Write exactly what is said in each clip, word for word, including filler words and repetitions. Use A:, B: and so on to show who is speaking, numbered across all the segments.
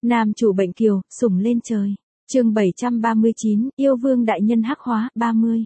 A: Nam chủ bệnh kiều, sủng lên trời. Chương bảy trăm ba mươi chín, yêu vương đại nhân hắc hóa, ba mươi.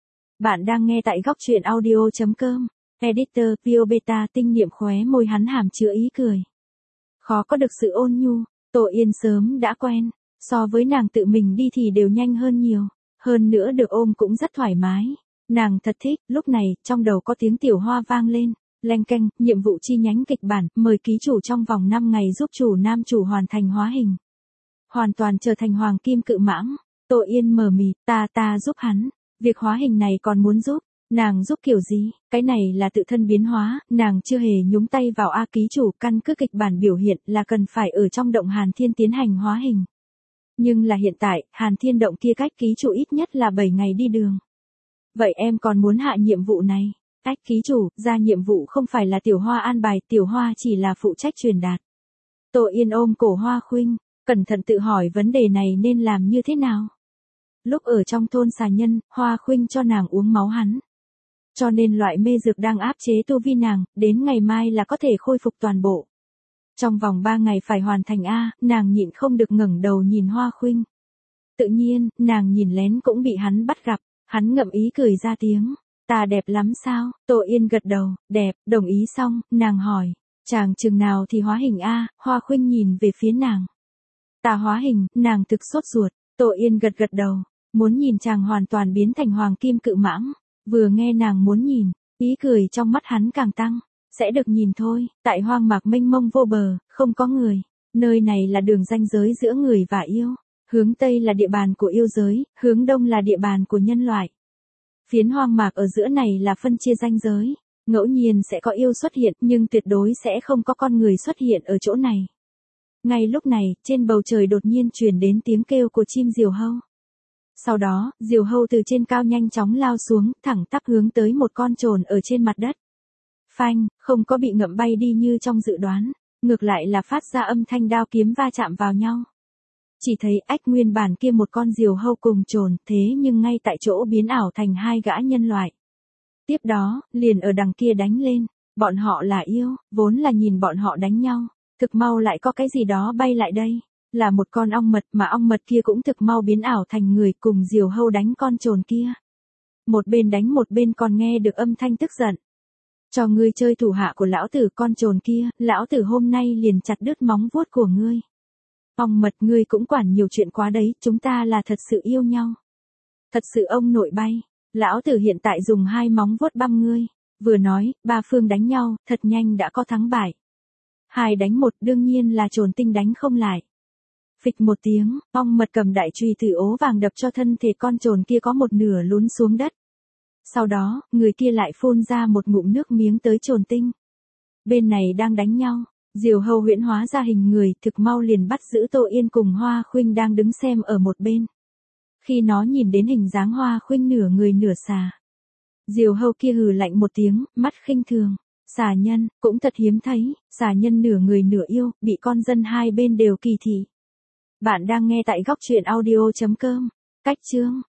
A: Bạn đang nghe tại góc truyện audio chấm com. Editor, Pio Beta tinh niệm khóe môi hắn hàm chứa ý cười. Khó có được sự ôn nhu, Tô Yên sớm đã quen, so với nàng tự mình đi thì đều nhanh hơn nhiều, hơn nữa được ôm cũng rất thoải mái. Nàng thật thích, lúc này, trong đầu có tiếng tiểu hoa vang lên, leng keng, nhiệm vụ chi nhánh kịch bản, mời ký chủ trong vòng năm ngày giúp chủ nam chủ hoàn thành hóa hình. Hoàn toàn trở thành hoàng kim cự mãng. Tô Yên mờ mịt, ta ta giúp hắn, việc hóa hình này còn muốn giúp, nàng giúp kiểu gì, cái này là tự thân biến hóa, nàng chưa hề nhúng tay vào A ký chủ, căn cứ kịch bản biểu hiện là cần phải ở trong động Hàn Thiên tiến hành hóa hình. Nhưng là hiện tại, Hàn Thiên động kia cách ký chủ ít nhất là bảy ngày đi đường. Vậy em còn muốn hạ nhiệm vụ này? Ách ký chủ, ra nhiệm vụ không phải là tiểu hoa an bài, tiểu hoa chỉ là phụ trách truyền đạt. Tô Yên ôm cổ Hoa Khuynh, cẩn thận tự hỏi vấn đề này nên làm như thế nào. Lúc ở trong thôn xà nhân, Hoa Khuynh cho nàng uống máu hắn. Cho nên loại mê dược đang áp chế tu vi nàng, đến ngày mai là có thể khôi phục toàn bộ. Trong vòng ba ngày phải hoàn thành A, nàng nhịn không được ngẩng đầu nhìn Hoa Khuynh. Tự nhiên, nàng nhìn lén cũng bị hắn bắt gặp, hắn ngậm ý cười ra tiếng. Ta đẹp lắm sao? Tô Yên gật đầu, đẹp, đồng ý xong, nàng hỏi. Chàng chừng nào thì hóa hình A, Hoa Khuynh nhìn về phía nàng. Ta hóa hình, nàng thực sốt ruột, Tô Yên gật gật đầu, muốn nhìn chàng hoàn toàn biến thành hoàng kim cự mãng. Vừa nghe nàng muốn nhìn, ý cười trong mắt hắn càng tăng. Sẽ được nhìn thôi, tại hoang mạc mênh mông vô bờ, không có người. Nơi này là đường ranh giới giữa người và yêu. Hướng Tây là địa bàn của yêu giới, hướng Đông là địa bàn của nhân loại. Phiến hoang mạc ở giữa này là phân chia ranh giới. Ngẫu nhiên sẽ có yêu xuất hiện nhưng tuyệt đối sẽ không có con người xuất hiện ở chỗ này. Ngay lúc này, trên bầu trời đột nhiên truyền đến tiếng kêu của chim diều hâu. Sau đó, diều hâu từ trên cao nhanh chóng lao xuống, thẳng tắp hướng tới một con trồn ở trên mặt đất. Phanh, không có bị ngậm bay đi như trong dự đoán, ngược lại là phát ra âm thanh đao kiếm va chạm vào nhau. Chỉ thấy ách nguyên bản kia một con diều hâu cùng trồn, thế nhưng ngay tại chỗ biến ảo thành hai gã nhân loại. Tiếp đó, liền ở đằng kia đánh lên, bọn họ là yêu, vốn là nhìn bọn họ đánh nhau, thực mau lại có cái gì đó bay lại đây, là một con ong mật mà ong mật kia cũng thực mau biến ảo thành người cùng diều hâu đánh con trồn kia. Một bên đánh một bên còn nghe được âm thanh tức giận. Cho ngươi chơi thủ hạ của lão tử con trồn kia, lão tử hôm nay liền chặt đứt móng vuốt của ngươi. Ong mật ngươi cũng quản nhiều chuyện quá đấy, chúng ta là thật sự yêu nhau. Thật sự ông nội bay, lão tử hiện tại dùng hai móng vuốt băm ngươi. Vừa nói, ba phương đánh nhau, thật nhanh đã có thắng bại. Hai đánh một đương nhiên là trồn tinh đánh không lại. Phịch một tiếng, ong mật cầm đại chùy thử ố vàng đập cho thân thể con trồn kia có một nửa lún xuống đất. Sau đó, người kia lại phun ra một ngụm nước miếng tới trồn tinh. Bên này đang đánh nhau, diều hâu huyễn hóa ra hình người, thực mau liền bắt giữ Tô Yên cùng Hoa Khuynh đang đứng xem ở một bên. Khi nó nhìn đến hình dáng Hoa Khuynh nửa người nửa xà, diều hâu kia hừ lạnh một tiếng, mắt khinh thường. Xà nhân, cũng thật hiếm thấy, xà nhân nửa người nửa yêu, bị con dân hai bên đều kỳ thị. Bạn đang nghe tại góc truyện audio chấm com. Cách chương